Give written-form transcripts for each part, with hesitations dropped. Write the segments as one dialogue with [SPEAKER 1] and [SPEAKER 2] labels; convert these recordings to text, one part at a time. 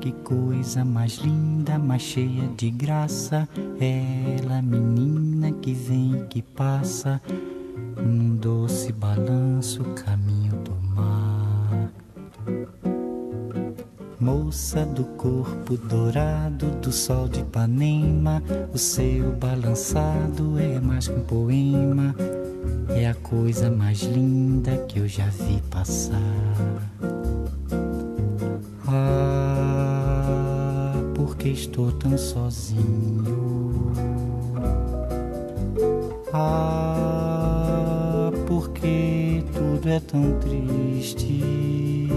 [SPEAKER 1] que coisa mais linda, mais cheia de graça. Ela, menina que vem e que passa, num doce balanço, caminho do mar. Moça do corpo dourado do sol de Ipanema, o seu balançado é mais que um poema. É a coisa mais linda que eu já vi passar. Ah, porque estou tão sozinho. Ah, porque tudo é tão triste.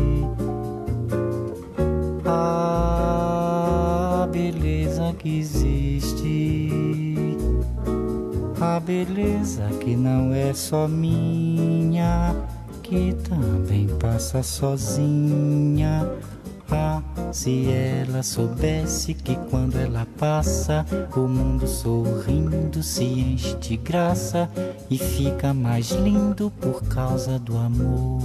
[SPEAKER 1] A beleza que existe, a beleza que não é só minha, que também passa sozinha. Ah, se ela soubesse que quando ela passa, o mundo sorrindo se enche de graça e fica mais lindo por causa do amor.